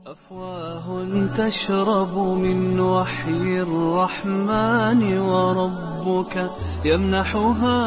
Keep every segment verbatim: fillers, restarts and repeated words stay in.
أفواه تشرب من وحي الرحمن وربك يمنحها.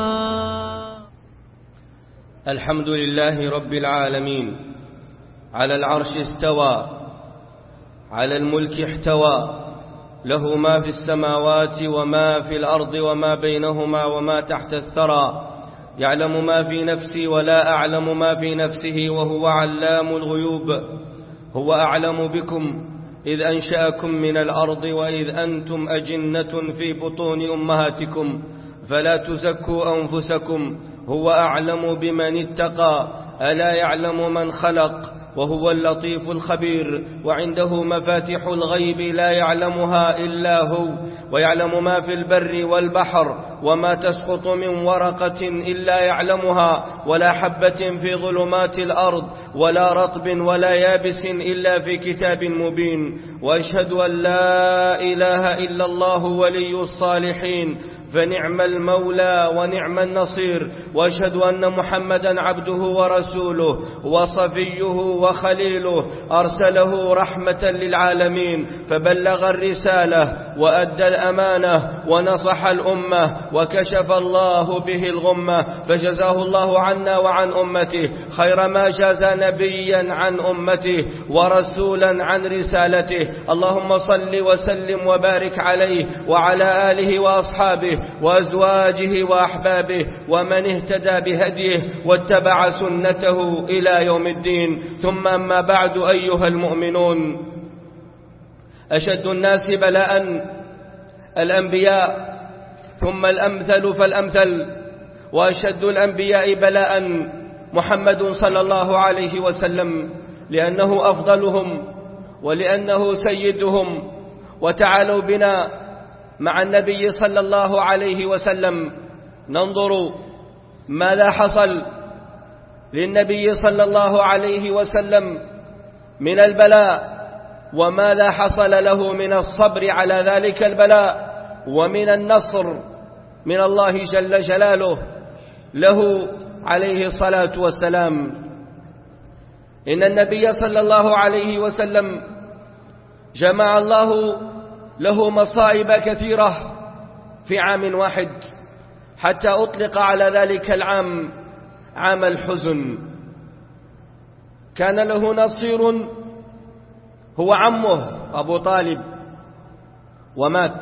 الحمد لله رب العالمين، على العرش استوى، على الملك احتوى، له ما في السماوات وما في الأرض وما بينهما وما تحت الثرى، يعلم ما في نفسي ولا أعلم ما في نفسه وهو علام الغيوب. هو أعلم بكم إذ أنشأكم من الأرض وإذ أنتم أجنة في بطون أمهاتكم فلا تزكوا أنفسكم، هو أعلم بمن اتقى، ألا يعلم من خلق وهو اللطيف الخبير. وعنده مفاتح الغيب لا يعلمها إلا هو، ويعلم ما في البر والبحر، وما تسقط من ورقة إلا يعلمها، ولا حبة في ظلمات الأرض، ولا رطب ولا يابس إلا في كتاب مبين. وأشهد أن لا إله إلا الله ولي الصالحين، فنعم المولى ونعم النصير. وأشهد أن محمدا عبده ورسوله وصفيه وخليله، أرسله رحمة للعالمين، فبلغ الرسالة وأدى الأمانة ونصح الأمة وكشف الله به الغمة، فجزاه الله عنا وعن أمته خير ما جاز نبيا عن أمته ورسولا عن رسالته. اللهم صل وسلم وبارك عليه وعلى آله وأصحابه وأزواجه وأحبابه ومن اهتدى بهديه واتبع سنته إلى يوم الدين. ثم أما بعد، أيها المؤمنون، أشد الناس بلاء الأنبياء، ثم الأمثل فالأمثل، وأشد الأنبياء بلاء محمد صلى الله عليه وسلم، لأنه أفضلهم ولأنه سيدهم. وتعالوا بنا مع النبي صلى الله عليه وسلم ننظر ماذا حصل للنبي صلى الله عليه وسلم من البلاء، وماذا حصل له من الصبر على ذلك البلاء، ومن النصر من الله جل جلاله له عليه الصلاة والسلام. إن النبي صلى الله عليه وسلم جمع الله له مصائب كثيرة في عام واحد، حتى أطلق على ذلك العام عام الحزن. كان له نصير هو عمه أبو طالب ومات،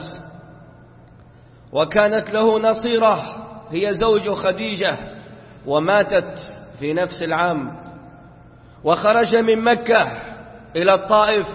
وكانت له نصيرة هي زوج خديجة وماتت في نفس العام. وخرج من مكة إلى الطائف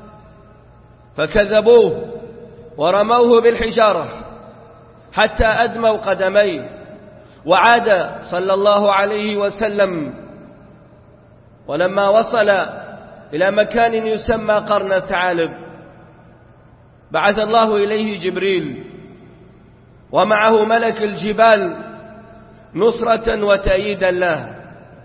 فكذبوه ورموه بالحجارة حتى أدموا قدميه، وعاد صلى الله عليه وسلم. ولما وصل إلى مكان يسمى قرن الثعالب بعث الله إليه جبريل ومعه ملك الجبال نصرة وتأييدا له،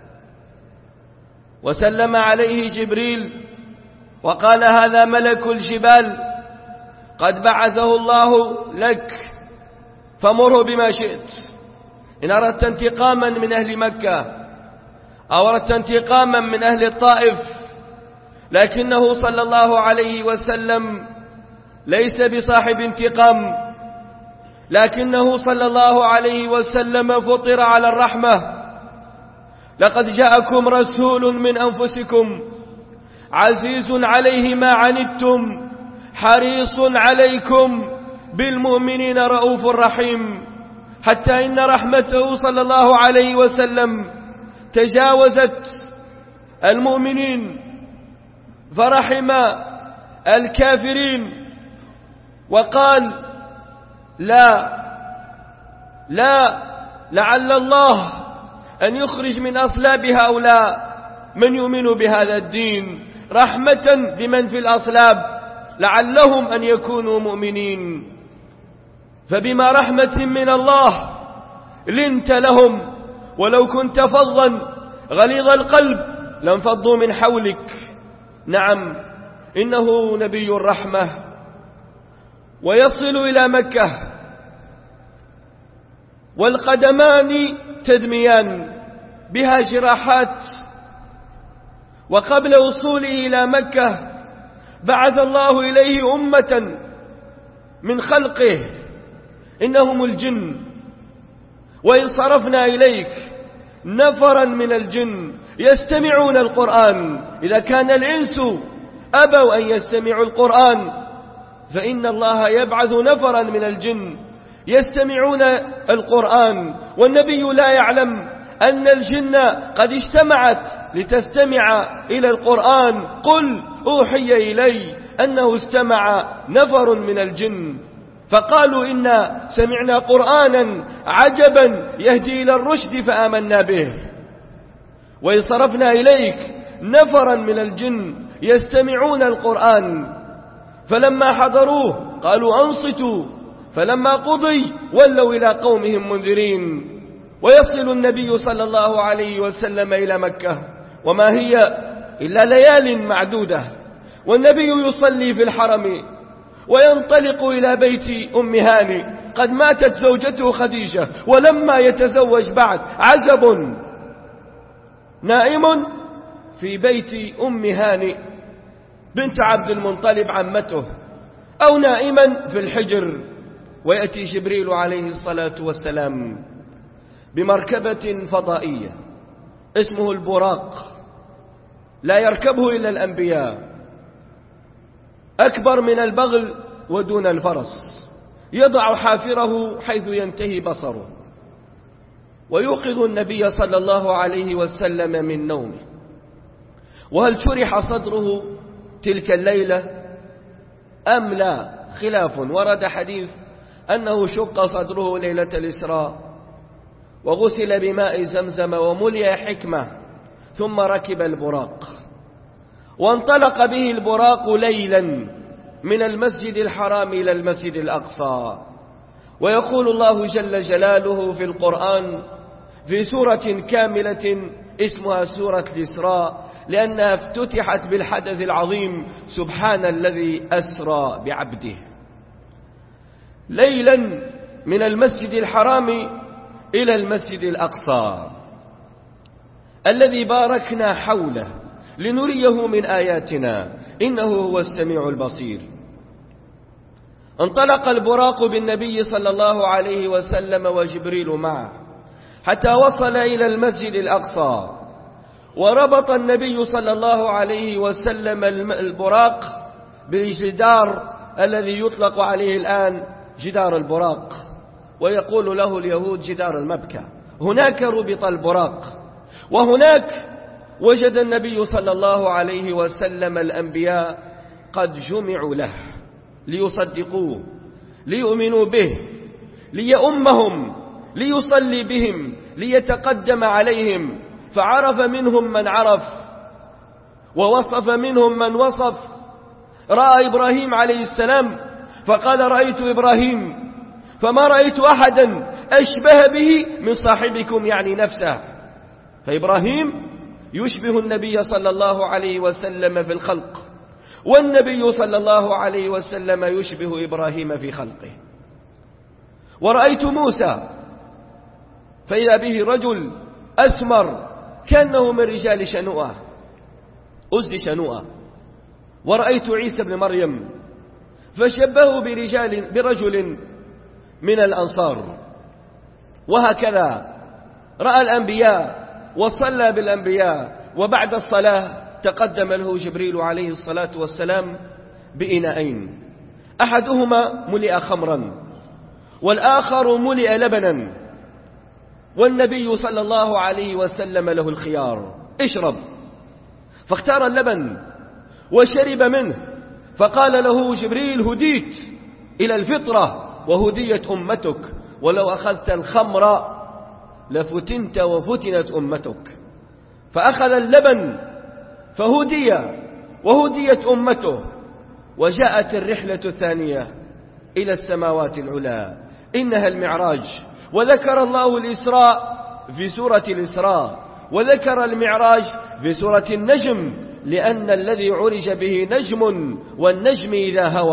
وسلم عليه جبريل وقال: هذا ملك الجبال قد بعثه الله لك، فمره بما شئت، إن أردت انتقاما من أهل مكة أو أردت انتقاما من أهل الطائف. لكنه صلى الله عليه وسلم ليس بصاحب انتقام، لكنه صلى الله عليه وسلم فطر على الرحمة. لقد جاءكم رسول من أنفسكم عزيز عليه ما عنتم حريص عليكم بالمؤمنين رؤوف رحيم، حتى إن رحمته صلى الله عليه وسلم تجاوزت المؤمنين فرحم الكافرين، وقال: لا لا لعل الله أن يخرج من أصلاب هؤلاء من يؤمن بهذا الدين، رحمة بمن في الأصلاب لعلهم أن يكونوا مؤمنين. فبما رحمة من الله لنت لهم، ولو كنت فظا غليظ القلب لانفضوا من حولك. نعم، إنه نبي الرحمة. ويصل إلى مكة والقدمان تدميان بها جراحات، وقبل وصوله إلى مكة بعث الله إليه أمة من خلقه إنهم الجن، وإن صرفنا إليك نفرا من الجن يستمعون القرآن. إذا كان الإنس أبوا أن يستمعوا القرآن فإن الله يبعث نفرا من الجن يستمعون القرآن، والنبي لا يعلم أن الجن قد اجتمعت لتستمع إلى القرآن. قل أوحي إلي أنه استمع نفر من الجن فقالوا إنا سمعنا قرآنا عجبا يهدي إلى الرشد فآمنا به. وإن صرفنا إليك نفرا من الجن يستمعون القرآن فلما حضروه قالوا أنصتوا فلما قضي ولوا إلى قومهم منذرين. ويصل النبي صلى الله عليه وسلم إلى مكة وما هي إلا ليال معدودة، والنبي يصلي في الحرم وينطلق إلى بيت أم هاني. قد ماتت زوجته خديجة ولما يتزوج بعد عزب نائم في بيت أم هاني بنت عبد المطلب عمته، أو نائما في الحجر. ويأتي جبريل عليه الصلاة والسلام بمركبة فضائية اسمه البراق، لا يركبه إلا الأنبياء، أكبر من البغل ودون الفرس، يضع حافره حيث ينتهي بصره، ويوقظ النبي صلى الله عليه وسلم من نومه. وهل شرح صدره تلك الليلة أم لا؟ خلاف. ورد حديث أنه شق صدره ليلة الإسراء وغسل بماء زمزم وملئ حكمة ثم ركب البراق، وانطلق به البراق ليلا من المسجد الحرام إلى المسجد الأقصى. ويقول الله جل جلاله في القرآن في سورة كاملة اسمها سورة الإسراء لأنها افتتحت بالحدث العظيم سبحان الذي أسرى بعبده ليلا من المسجد الحرام إلى المسجد الأقصى الذي باركنا حوله لنريه من آياتنا إنه هو السميع البصير. انطلق البراق بالنبي صلى الله عليه وسلم وجبريل معه حتى وصل إلى المسجد الأقصى، وربط النبي صلى الله عليه وسلم البراق بالجدار الذي يطلق عليه الآن جدار البراق، ويقول له اليهود جدار المبكى. هناك ربط البراق، وهناك وجد النبي صلى الله عليه وسلم الأنبياء قد جمعوا له ليصدقوه ليؤمنوا به ليؤمهم ليصلي بهم ليتقدم عليهم، فعرف منهم من عرف ووصف منهم من وصف. رأى إبراهيم عليه السلام فقال رأيت إبراهيم فما رأيت أحدا أشبه به من صاحبكم، يعني نفسه. فإبراهيم يشبه النبي صلى الله عليه وسلم في الخلق، والنبي صلى الله عليه وسلم يشبه إبراهيم في خلقه. ورأيت موسى فإذا به رجل أسمر كأنه من رجال شنوءة أزد شنوءة. ورأيت عيسى بن مريم فشبهه برجال برجل من الأنصار. وهكذا رأى الأنبياء وصلى بالأنبياء، وبعد الصلاة تقدم له جبريل عليه الصلاة والسلام بإناءين، أحدهما ملئ خمرا والآخر ملئ لبنا، والنبي صلى الله عليه وسلم له الخيار اشرب، فاختار اللبن وشرب منه، فقال له جبريل هديت إلى الفطرة وهديت أمتك، ولو أخذت الخمر لفتنت وفتنت أمتك. فأخذ اللبن فهدي وهديت أمته. وجاءت الرحلة الثانية إلى السماوات العلى إنها المعراج، وذكر الله الإسراء في سورة الإسراء، وذكر المعراج في سورة النجم، لأن الذي عرج به نجم، والنجم إذا هوى.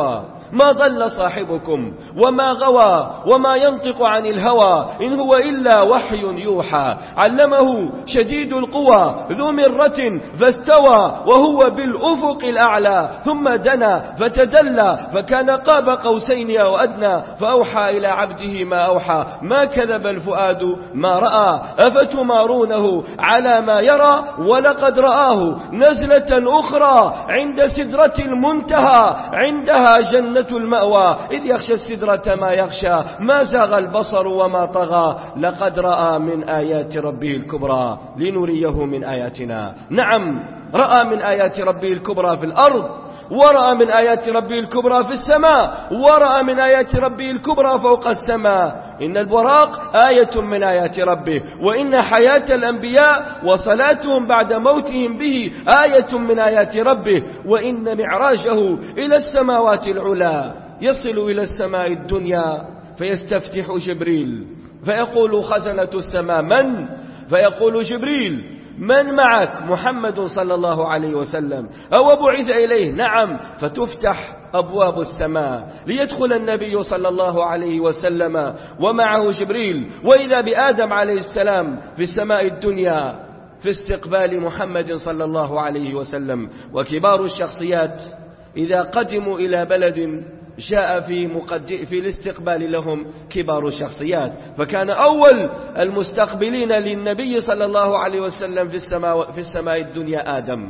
ما ضل صاحبكم وما غوى وما ينطق عن الهوى إن هو إلا وحي يوحى علمه شديد القوى ذو مرة فاستوى وهو بالأفق الأعلى ثم دنا فتدلى فكان قاب قوسين أو أدنى فأوحى إلى عبده ما أوحى ما كذب الفؤاد ما رأى أفتمارونه على ما يرى ولقد رآه نزلة أخرى عند سدرة المنتهى عندها جنة المأوى إذ يخشى السدرة ما يخشى ما زاغ البصر وما طغى لقد رأى من آيات ربه الكبرى لنريه من آياتنا. نعم، رأى من آيات ربه الكبرى في الأرض، ورأى من آيات ربه الكبرى في السماء، ورأى من آيات ربه الكبرى فوق السماء. إن البراق آية من آيات ربه، وإن حياة الأنبياء وصلاتهم بعد موتهم به آية من آيات ربه، وإن معراجه إلى السماوات العلى يصل إلى السماء الدنيا فيستفتح جبريل فيقول خزنة السماء من؟ فيقول جبريل من معك؟ محمد صلى الله عليه وسلم. أو بعث إليه؟ نعم. فتفتح أبواب السماء ليدخل النبي صلى الله عليه وسلم ومعه جبريل، وإذا بآدم عليه السلام في السماء الدنيا في استقبال محمد صلى الله عليه وسلم. وكبار الشخصيات إذا قدموا إلى بلد جاء في, مقدم في الاستقبال لهم كبار الشخصيات، فكان أول المستقبلين للنبي صلى الله عليه وسلم في السماء, في السماء الدنيا آدم،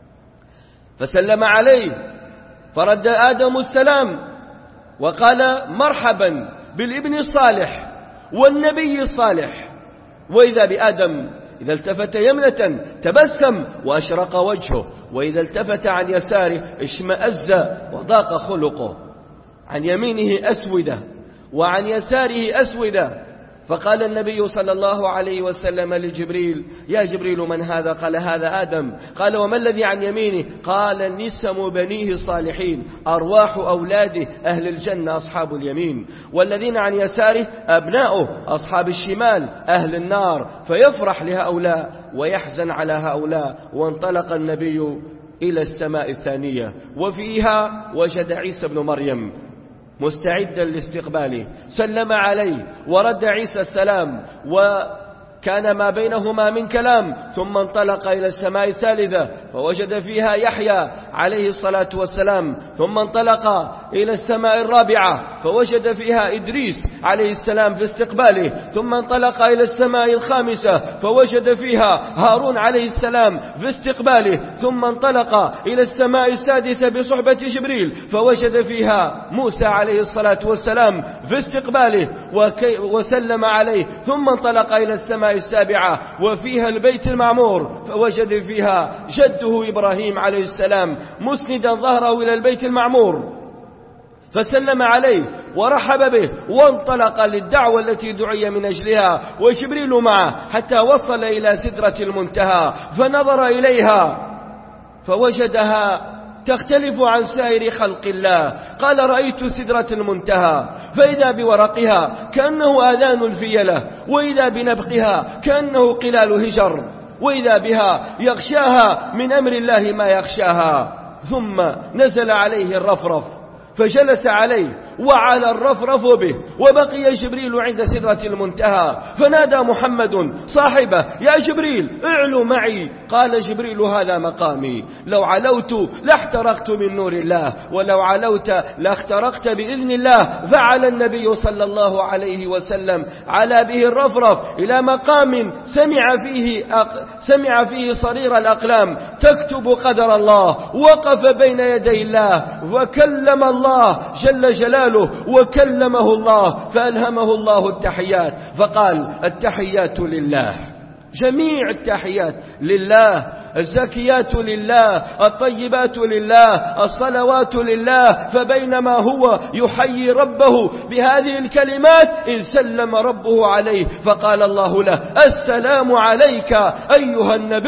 فسلم عليه فرد آدم السلام وقال مرحبا بالابن الصالح والنبي الصالح. وإذا بآدم إذا التفت يمنة تبسم وأشرق وجهه، وإذا التفت عن يساره اشمأز وضاق خلقه، عن يمينه أسودة وعن يساره أسودة. فقال النبي صلى الله عليه وسلم لجبريل يا جبريل من هذا؟ قال هذا آدم. قال وما الذي عن يمينه؟ قال نسم بنيه الصالحين، أرواح أولاده أهل الجنة أصحاب اليمين، والذين عن يساره أبناؤه أصحاب الشمال أهل النار، فيفرح لهؤلاء ويحزن على هؤلاء. وانطلق النبي إلى السماء الثانية، وفيها وجد عيسى بن مريم مستعدا لاستقباله، سلم عليه ورد عيسى السلام، وكان ما بينهما من كلام. ثم انطلق إلى السماء الثالثة فوجد فيها يحيى عليه الصلاة والسلام، ثم انطلق إلى السماء الرابعة فوجد فيها إدريس عليه السلام في استقباله، ثم انطلق إلى السماء الخامسة فوجد فيها هارون عليه السلام في استقباله، ثم انطلق إلى السماء السادسة بصحبة جبريل فوجد فيها موسى عليه الصلاة والسلام في استقباله وسلم عليه، ثم انطلق إلى السماء السابعة وفيها البيت المعمور فوجد فيها جده إبراهيم عليه السلام مسندا ظهره إلى البيت المعمور، فسلم عليه ورحب به وانطلق للدعوة التي دعي من أجلها وجبريل معه، حتى وصل إلى سدرة المنتهى فنظر إليها فوجدها تختلف عن سائر خلق الله. قال رأيت سدرة المنتهى فإذا بورقها كأنه آذان الفيلة، وإذا بنبقها كأنه قلال هجر، وإذا بها يغشاها من أمر الله ما يغشاها. ثم نزل عليه الرفرف فجلس عليه وعلى الرفرف به، وبقي جبريل عند سدرة المنتهى فنادى محمد صاحبه يا جبريل اعلو معي. قال جبريل هذا مقامي، لو علوت لاحترقت من نور الله، ولو علوت لاخترقت بإذن الله. فعلى النبي صلى الله عليه وسلم على به الرفرف إلى مقام سمع فيه, أق... سمع فيه صرير الأقلام تكتب قدر الله. وقف بين يدي الله وكلم الله جل جلاله وكلمه الله، فألهمه الله التحيات فقال التحيات لله، جميع التحيات لله، الزكيات لله، الطيبات لله، الصلوات لله. فبينما هو يحيي ربه بهذه الكلمات إذ سلم ربه عليه فقال الله له السلام عليك أيها النبي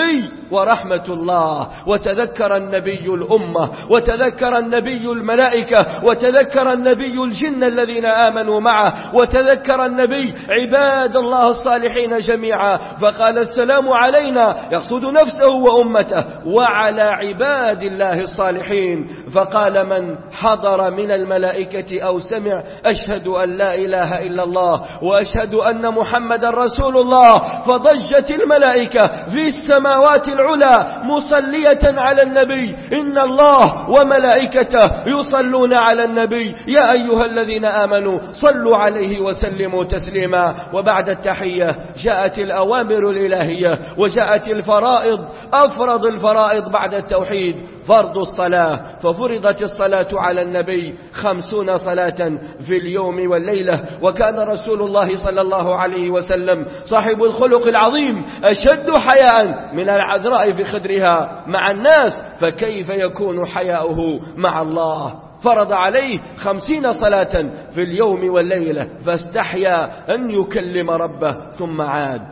ورحمة الله. وتذكر النبي الأمة، وتذكر النبي الملائكة، وتذكر النبي الجن الذين آمنوا معه، وتذكر النبي عباد الله الصالحين جميعا، فقال السلام علينا، يقصد نفسه وأمته، وعلى عباد الله الصالحين. فقال من حضر من الملائكة أو سمع أشهد أن لا إله إلا الله وأشهد أن محمد رسول الله، فضجت الملائكة في السماوات العلى مصلية على النبي، إن الله وملائكته يصلون على النبي يا أيها الذين آمنوا صلوا عليه وسلموا تسليما. وبعد التحية جاءت الأوامر الإلهية، وجاءت الفرائض، أفرض الفرائض بعد التوحيد فرض الصلاة، ففرضت الصلاة على النبي خمسون صلاة في اليوم والليلة. وكان رسول الله صلى الله عليه وسلم صاحب الخلق العظيم أشد حياء من العذراء في خدرها مع الناس، فكيف يكون حياؤه مع الله؟ فرض عليه خمسين صلاة في اليوم والليلة، فاستحيا أن يكلم ربه ثم عاد.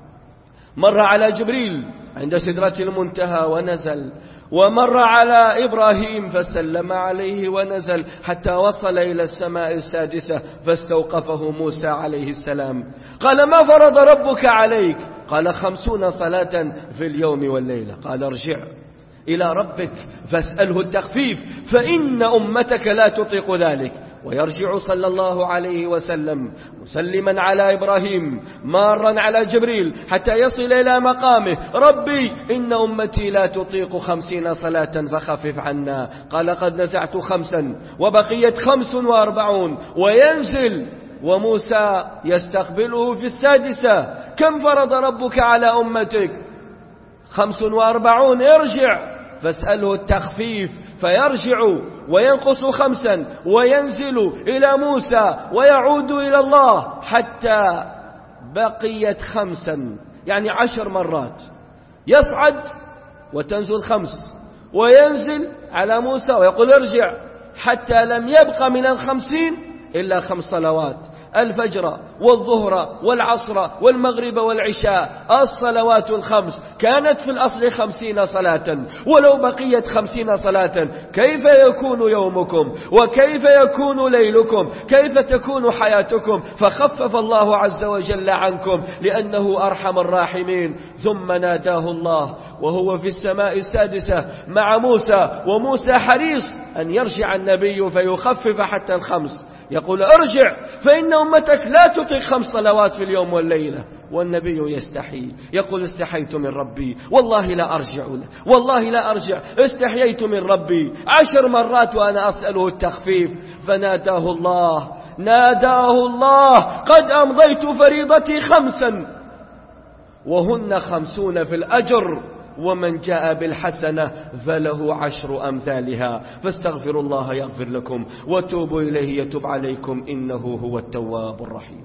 مر على جبريل عند سدرة المنتهى ونزل، ومر على إبراهيم فسلم عليه ونزل، حتى وصل إلى السماء السادسة فاستوقفه موسى عليه السلام. قال ما فرض ربك عليك؟ قال خمسون صلاة في اليوم والليلة. قال ارجع إلى ربك فاسأله التخفيف فإن أمتك لا تطيق ذلك. ويرجع صلى الله عليه وسلم مسلما على إبراهيم مارا على جبريل حتى يصل إلى مقامه، ربي إن أمتي لا تطيق خمسين صلاة فخفف عنا. قال قد نزعت خمسا وبقيت خمس وأربعون. وينزل وموسى يستقبله في السادسة، كم فرض ربك على أمتك؟ خمس وأربعون. ارجع فاسأله التخفيف، فيرجع وينقص خمسا وينزل إلى موسى ويعود إلى الله حتى بقيت خمسا، يعني عشر مرات. يصعد وتنزل خمس، وينزل على موسى ويقول ارجع، حتى لم يبق من الخمسين إلا خمس صلوات: الفجر والظهر والعصر والمغرب والعشاء. الصلوات الخمس كانت في الأصل خمسين صلاة، ولو بقيت خمسين صلاة كيف يكون يومكم؟ وكيف يكون ليلكم؟ كيف تكون حياتكم؟ فخفف الله عز وجل عنكم لأنه أرحم الراحمين. ثم ناداه الله وهو في السماء السادسة مع موسى، وموسى حريص أن يرجع النبي فيخفف حتى الخمس. يقول ارجع فإن أمتك لا تطيق خمس صلوات في اليوم والليلة. والنبي يستحي، يقول استحيت من ربي والله لا أرجع له، والله لا أرجع، استحييت من ربي عشر مرات وأنا أسأله التخفيف. فناداه الله، ناداه الله قد أمضيت فريضتي خمسا وهن خمسون في الأجر، ومن جاء بالحسنة فله عشر أمثالها. فاستغفروا الله يغفر لكم وتوبوا إليه يتوب عليكم إنه هو التواب الرحيم.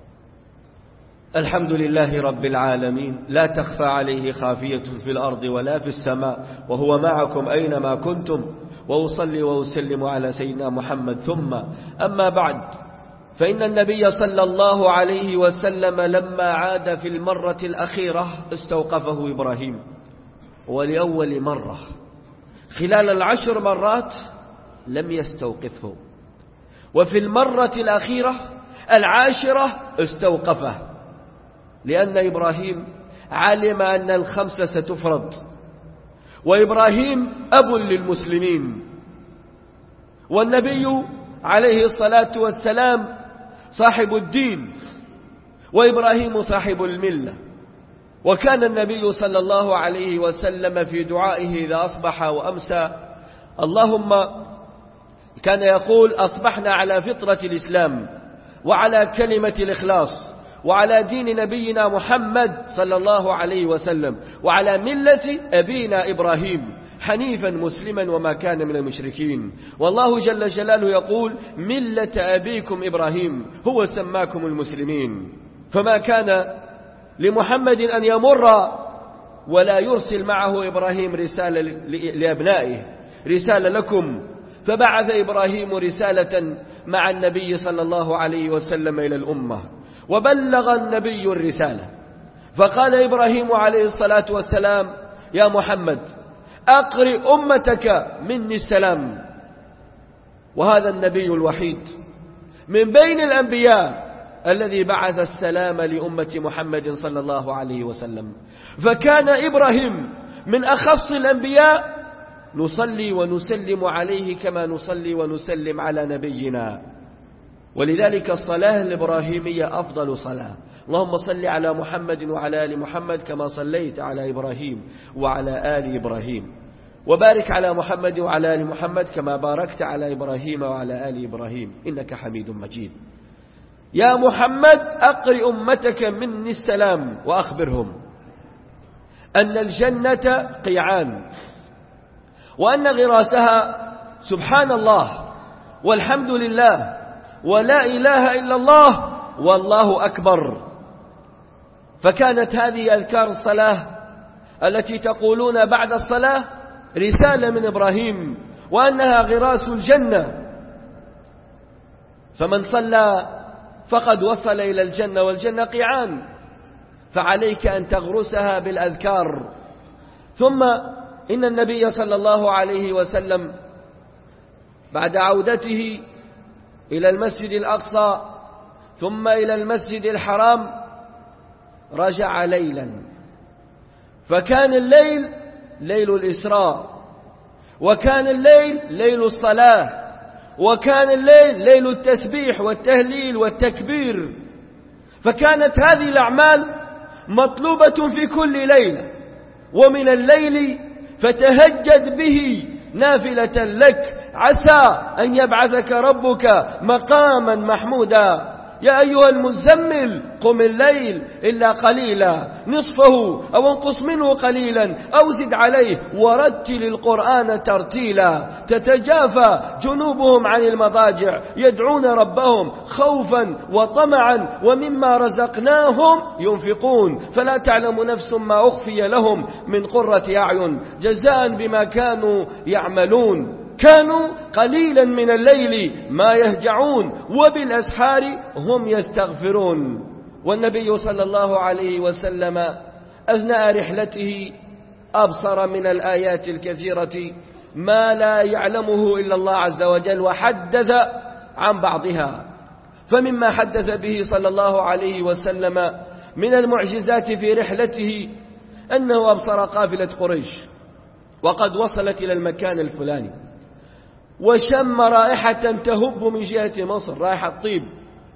الحمد لله رب العالمين، لا تخفى عليه خافية في الأرض ولا في السماء، وهو معكم أينما كنتم. وأصلي وأسلم على سيدنا محمد. ثم أما بعد، فإن النبي صلى الله عليه وسلم لما عاد في المرة الأخيرة استوقفه إبراهيم، ولأول مرة. خلال العشر مرات لم يستوقفه، وفي المرة الأخيرة العاشرة استوقفه، لأن إبراهيم علم أن الخمسة ستفرض، وإبراهيم أب للمسلمين، والنبي عليه الصلاة والسلام صاحب الدين، وإبراهيم صاحب الملة. وكان النبي صلى الله عليه وسلم في دعائه إذا أصبح وأمسى اللهم كان يقول أصبحنا على فطرة الإسلام وعلى كلمة الإخلاص وعلى دين نبينا محمد صلى الله عليه وسلم وعلى ملة أبينا إبراهيم حنيفا مسلما وما كان من المشركين. والله جل جلاله يقول ملة أبيكم إبراهيم هو سماكم المسلمين. فما كان لمحمد أن يمر ولا يرسل معه إبراهيم رسالة لأبنائه، رسالة لكم. فبعث إبراهيم رسالة مع النبي صلى الله عليه وسلم إلى الأمة، وبلغ النبي الرسالة. فقال إبراهيم عليه الصلاة والسلام يا محمد أقرئ أمتك مني السلام. وهذا النبي الوحيد من بين الأنبياء الذي بعث السلام لأمة محمد صلى الله عليه وسلم. فكان إبراهيم من أخص الأنبياء نصلي ونسلم عليه كما نصلي ونسلم على نبينا. ولذلك الصلاة الإبراهيمية أفضل صلاة. اللهم صل على محمد وعلى آل محمد كما صليت على إبراهيم وعلى آل إبراهيم، وبارك على محمد وعلى آل محمد كما باركت على إبراهيم وعلى آل إبراهيم إنك حميد مجيد. يا محمد أقرئ أمتك مني السلام وأخبرهم أن الجنة قيعان، وأن غراسها سبحان الله والحمد لله ولا إله إلا الله والله أكبر. فكانت هذه أذكار الصلاة التي تقولون بعد الصلاة رسالة من إبراهيم، وأنها غراس الجنة. فمن صلى فقد وصل إلى الجنة، والجنة قيعان، فعليك أن تغرسها بالأذكار. ثم إن النبي صلى الله عليه وسلم بعد عودته إلى المسجد الأقصى ثم إلى المسجد الحرام رجع ليلا، فكان الليل ليل الإسراء، وكان الليل ليل الصلاة، وكان الليل ليل التسبيح والتهليل والتكبير. فكانت هذه الأعمال مطلوبة في كل ليلة. ومن الليل فتهجد به نافلة لك عسى أن يبعثك ربك مقاما محمودا. يا أيها المزمل قم الليل إلا قليلا نصفه أو انقص منه قليلا أو زد عليه ورتل القرآن ترتيلا. تتجافى جنوبهم عن المضاجع يدعون ربهم خوفا وطمعا ومما رزقناهم ينفقون فلا تعلم نفس ما أخفي لهم من قرة أعين جزاء بما كانوا يعملون. كانوا قليلا من الليل ما يهجعون وبالأسحار هم يستغفرون. والنبي صلى الله عليه وسلم أثناء رحلته أبصر من الآيات الكثيرة ما لا يعلمه إلا الله عز وجل، وحدث عن بعضها. فمما حدث به صلى الله عليه وسلم من المعجزات في رحلته أنه أبصر قافلة قريش وقد وصلت إلى المكان الفلاني، وشم رائحة تهب من جهة مصر، رائحة طيب،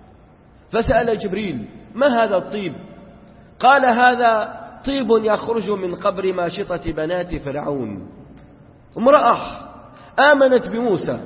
فسأل جبريل ما هذا الطيب؟ قال هذا طيب يخرج من قبر ماشطة بنات فرعون. امرأة آمنت بموسى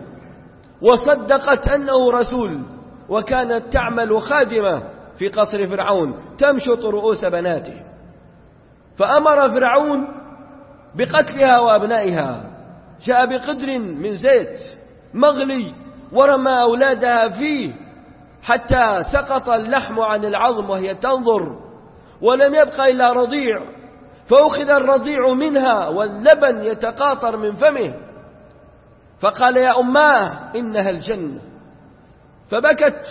وصدقت أنه رسول، وكانت تعمل خادمة في قصر فرعون تمشط رؤوس بناته، فأمر فرعون بقتلها وأبنائها. جاء بقدر من زيت مغلي ورمى أولادها فيه حتى سقط اللحم عن العظم وهي تنظر، ولم يبقى إلا رضيع، فأخذ الرضيع منها واللبن يتقاطر من فمه، فقال يا أماه إنها الجنة، فبكت.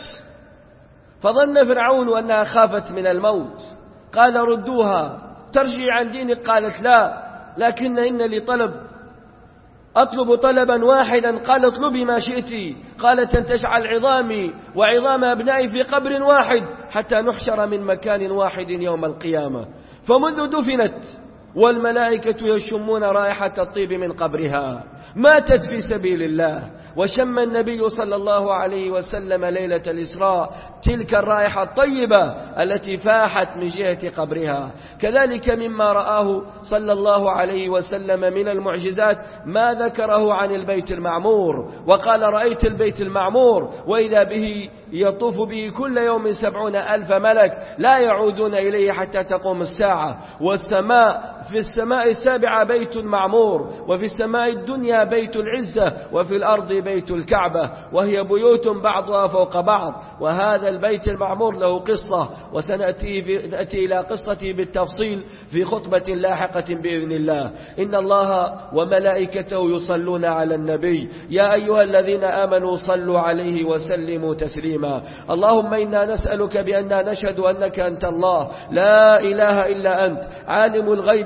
فظن فرعون أنها خافت من الموت، قال ردوها ترجع عن دينك، قالت لا، لكن إن لي طلب، أطلب طلبا واحدا. قال اطلبي ما شئت. قالت أن تجعل عظامي وعظام أبنائي في قبر واحد حتى نحشر من مكان واحد يوم القيامة. فمنذ دفنت والملائكة يشمون رائحة الطيب من قبرها ماتت في سبيل الله. وشم النبي صلى الله عليه وسلم ليلة الإسراء تلك الرائحة الطيبة التي فاحت من جهة قبرها. كذلك مما رآه صلى الله عليه وسلم من المعجزات ما ذكره عن البيت المعمور، وقال رأيت البيت المعمور وإذا به يطوف به كل يوم سبعون ألف ملك لا يعودون إليه حتى تقوم الساعة. والسماء في السماء السابعة بيت معمور، وفي السماء الدنيا بيت العزة، وفي الأرض بيت الكعبة، وهي بيوت بعضها فوق بعض. وهذا البيت المعمور له قصة، وسنأتي في نأتي إلى قصته بالتفصيل في خطبة لاحقة بإذن الله. إن الله وملائكته يصلون على النبي يا أيها الذين آمنوا صلوا عليه وسلموا تسليما. اللهم إنا نسألك بأننا نشهد أنك أنت الله لا إله إلا أنت عالم الغيب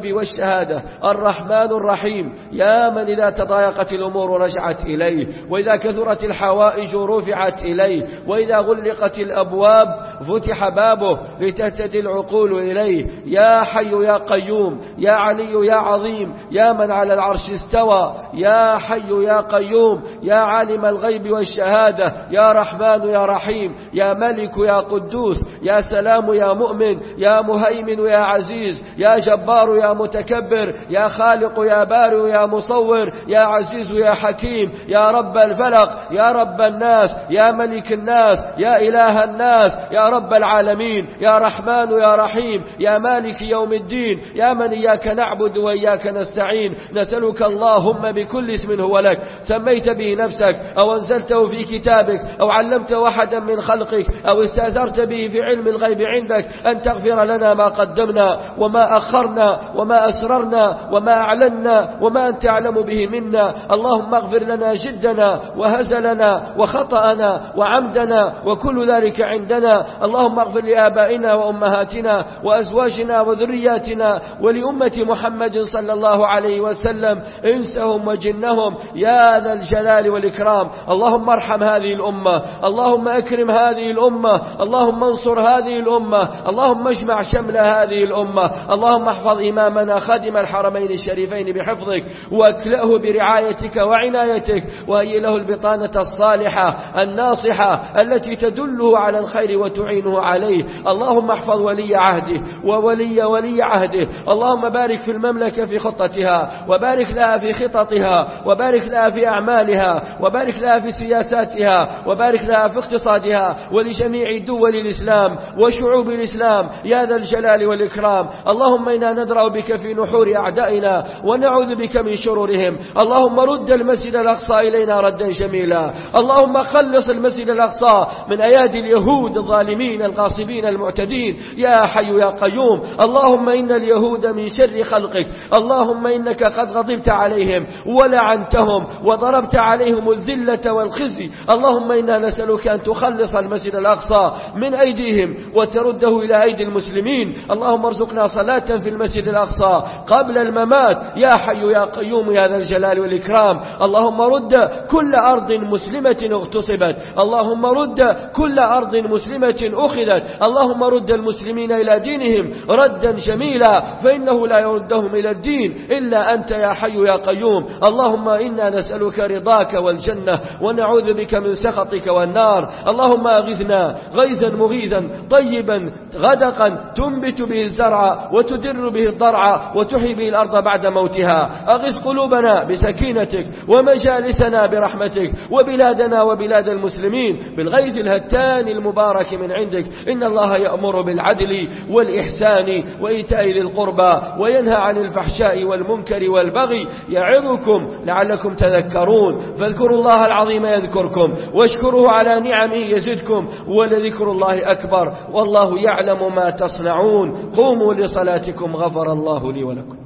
الغيب والشهادة الرحمن الرحيم، يا من إذا تضايقت الأمور رجعت إليه، وإذا كثرت الحوائج رفعت إليه، وإذا غلقت الأبواب فتح بابه لتهتدي العقول إليه. يا حي يا قيوم، يا علي يا عظيم، يا من على العرش استوى، يا حي يا قيوم، يا عالم الغيب والشهادة، يا رحمن يا رحيم، يا ملك يا قدوس، يا سلام يا مؤمن، يا مهيمن يا عزيز، يا جبار يا متكبر، يا خالق يا بارئ يا مصور، يا عزيز يا حكيم، يا رب الفلق، يا رب الناس، يا ملك الناس، يا إله الناس، يا رب العالمين، يا رحمن يا رحيم، يا مالك يوم الدين، يا من إياك نعبد وإياك نستعين. نسألك اللهم بكل اسم هو لك سميت به نفسك أو أنزلته في كتابك أو علمته أحدا من خلقك أو استأثرت به في علم الغيب عندك أن تغفر لنا ما قدمنا وما أخرنا وما أسررنا وما أعلنا وما أنت أعلم به منا. اللهم اغفر لنا جدنا وهزلنا وخطأنا وعمدنا وكل ذلك عندنا. اللهم اغفر لآبائنا وأمهاتنا وأزواجنا وذرياتنا ولأمة محمد صلى الله عليه وسلم إنسهم وجنهم يا ذا الجلال والإكرام. اللهم ارحم هذه الأمة، اللهم أكرم هذه الأمة، اللهم انصر هذه الأمة، اللهم اجمع شمل هذه الأمة. اللهم احفظ إمامنا خادم الحرمين الشريفين بحفظك واكلأه برعايتك وعنايتك، وهي له البطانة الصالحة الناصحة التي تدله على الخير وتعينه عليه. اللهم احفظ ولي عهده وولي ولي عهده. اللهم بارك في المملكة في خطتها، وبارك لها في خططها، وبارك لها في أعمالها، وبارك لها في سياساتها، وبارك لها في اقتصادها، ولجميع دول الإسلام وشعوب الإسلام يا ذا الجلال والإكرام. اللهم إنا ندرأ بك في نحور أعدائنا ونعوذ بك من شرورهم. اللهم رد المسجد الأقصى إلينا ردا جميلا. اللهم خلص المسجد الأقصى من أيادي اليهود الظالمين الغاصبين المعتدين يا حي يا قيوم. اللهم إن اليهود من شر خلقك، اللهم إنك قد غضبت عليهم ولعنتهم وضربت عليهم الذلة والخزي. اللهم إنا نسألك أن تخلص المسجد الأقصى من أيديهم وترده إلى أيدي المسلمين. اللهم ارزقنا صلاة في المسجد الأقصى قبل الممات يا حي يا قيوم يا ذا الجلال والإكرام. اللهم رد كل أرض مسلمة اغتصبت، اللهم رد كل أرض مسلمة أخذت، اللهم رد المسلمين إلى دينهم ردا جميلا، فإنه لا يردهم إلى الدين إلا أنت يا حي يا قيوم. اللهم إنا نسألك رضاك والجنة ونعوذ بك من سخطك والنار. اللهم أغثنا غيثا مغيثا طيبا غدقا تنبت به الزرع وتدر به الضرع وتحيي به الأرض بعد موتها. أغث قلوبنا بسكينتك ومجالسنا برحمتك وبلادنا وبلاد المسلمين بالغيث الهتان المبارك من عندك. إن الله يأمر بالعدل والإحسان وإيتاء ذي القربى وينهى عن الفحشاء والمنكر والبغي يعظكم لعلكم تذكرون. فاذكروا الله العظيم يذكركم واشكروه على نعمه يزدكم ولذكر الله أكبر والله يعلم ما تصنعون. قوموا لصلاتكم غفر الله لي ولكم.